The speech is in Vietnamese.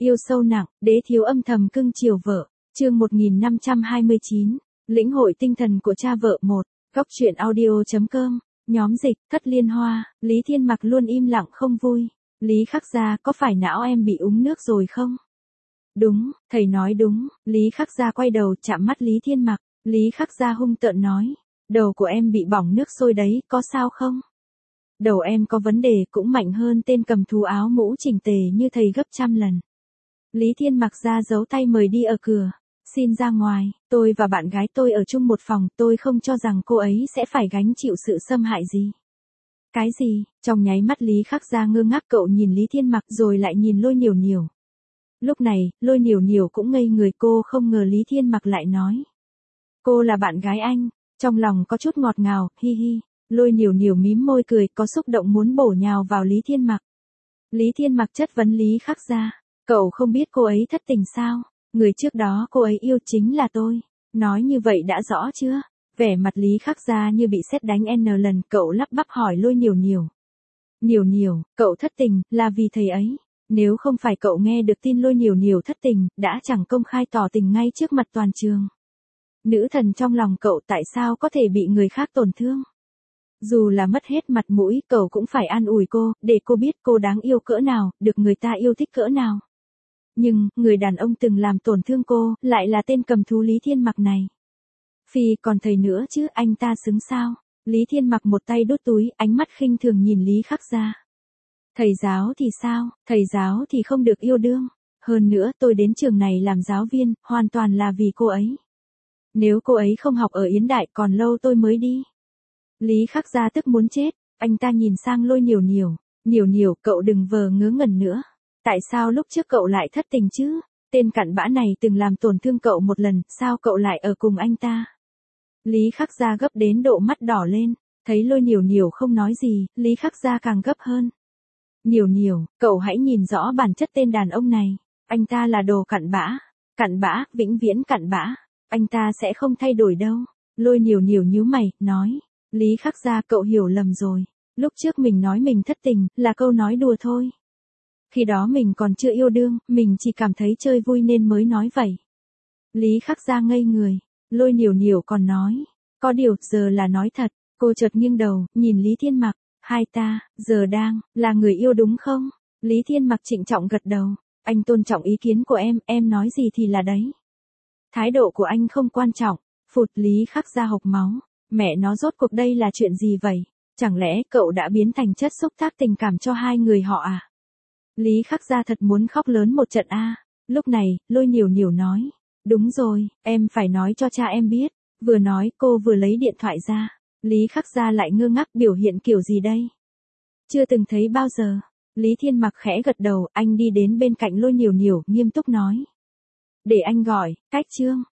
Yêu sâu nặng, đế thiếu âm thầm cưng chiều vợ. Chương 1529, lĩnh hội tinh thần của cha vợ 1, góc truyện audio.com, nhóm dịch, Thất Liên Hoa. Lý Thiên Mặc luôn im lặng không vui. Lý Khắc Gia, có phải não em bị úng nước rồi không? Đúng, thầy nói đúng. Lý Khắc Gia quay đầu chạm mắt Lý Thiên Mặc. Lý Khắc Gia hung tợn nói, đầu của em bị bỏng nước sôi đấy, có sao không? Đầu em có vấn đề cũng mạnh hơn tên cầm thú áo mũ chỉnh tề như thầy gấp trăm lần. Lý Thiên Mặc ra giấu tay mời đi ở cửa. Xin ra ngoài, tôi và bạn gái tôi ở chung một phòng, tôi không cho rằng cô ấy sẽ phải gánh chịu sự xâm hại gì. Cái gì? Trong nháy mắt Lý Khắc Gia ngơ ngác, cậu nhìn Lý Thiên Mặc rồi lại nhìn Lôi Nhiều Nhiều. Lúc này, Lôi Nhiều Nhiều cũng ngây người, cô không ngờ Lý Thiên Mặc lại nói. Cô là bạn gái anh, trong lòng có chút ngọt ngào, hi hi. Lôi Nhiều Nhiều mím môi cười, có xúc động muốn bổ nhào vào Lý Thiên Mặc. Lý Thiên Mặc chất vấn Lý Khắc Gia, cậu không biết cô ấy thất tình sao? Người trước đó cô ấy yêu chính là tôi. Nói như vậy đã rõ chưa? Vẻ mặt Lý Khắc Gia như bị sét đánh n lần, cậu lắp bắp hỏi Lôi Nhiều Nhiều. Nhiều Nhiều, cậu thất tình, là vì thầy ấy. Nếu không phải cậu nghe được tin Lôi Nhiều Nhiều thất tình, đã chẳng công khai tỏ tình ngay trước mặt toàn trường. Nữ thần trong lòng cậu tại sao có thể bị người khác tổn thương? Dù là mất hết mặt mũi, cậu cũng phải an ủi cô, để cô biết cô đáng yêu cỡ nào, được người ta yêu thích cỡ nào. Nhưng, người đàn ông từng làm tổn thương cô, lại là tên cầm thú Lý Thiên Mặc này. Phi, còn thầy nữa chứ, anh ta xứng sao? Lý Thiên Mặc một tay đút túi, ánh mắt khinh thường nhìn Lý Khắc Gia. Thầy giáo thì sao? Thầy giáo thì không được yêu đương. Hơn nữa, tôi đến trường này làm giáo viên, hoàn toàn là vì cô ấy. Nếu cô ấy không học ở Yến Đại còn lâu tôi mới đi. Lý Khắc Gia tức muốn chết, anh ta nhìn sang Lôi Nhiều Nhiều. Nhiều Nhiều, cậu đừng vờ ngớ ngẩn nữa. Tại sao lúc trước cậu lại thất tình chứ? Tên cặn bã này từng làm tổn thương cậu một lần, sao cậu lại ở cùng anh ta? Lý Khắc Gia gấp đến độ mắt đỏ lên, thấy Lôi Nhiều Nhiều không nói gì, Lý Khắc Gia càng gấp hơn. Nhiều Nhiều, cậu hãy nhìn rõ bản chất tên đàn ông này, anh ta là đồ cặn bã, vĩnh viễn cặn bã, anh ta sẽ không thay đổi đâu. Lôi Nhiều Nhiều nhíu mày, nói, Lý Khắc Gia, cậu hiểu lầm rồi, lúc trước mình nói mình thất tình, là câu nói đùa thôi. Khi đó mình còn chưa yêu đương, mình chỉ cảm thấy chơi vui nên mới nói vậy. Lý Khắc Gia ngây người, Lôi Nhiều Nhiều còn nói, có điều, giờ là nói thật, cô chợt nghiêng đầu, nhìn Lý Thiên Mặc, hai ta, giờ đang, là người yêu đúng không? Lý Thiên Mặc trịnh trọng gật đầu, anh tôn trọng ý kiến của em nói gì thì là đấy. Thái độ của anh không quan trọng, phụt. Lý Khắc Gia hộc máu, mẹ nó rốt cuộc đây là chuyện gì vậy? Chẳng lẽ cậu đã biến thành chất xúc tác tình cảm cho hai người họ à? Lý Khắc Gia thật muốn khóc lớn một trận a. Lúc này, Lôi Nhiều Nhiều nói, đúng rồi, em phải nói cho cha em biết. Vừa nói, cô vừa lấy điện thoại ra. Lý Khắc Gia lại ngơ ngác, biểu hiện kiểu gì đây? Chưa từng thấy bao giờ. Lý Thiên Mặc khẽ gật đầu, anh đi đến bên cạnh Lôi Nhiều Nhiều, nghiêm túc nói. Để anh gọi, cách chương.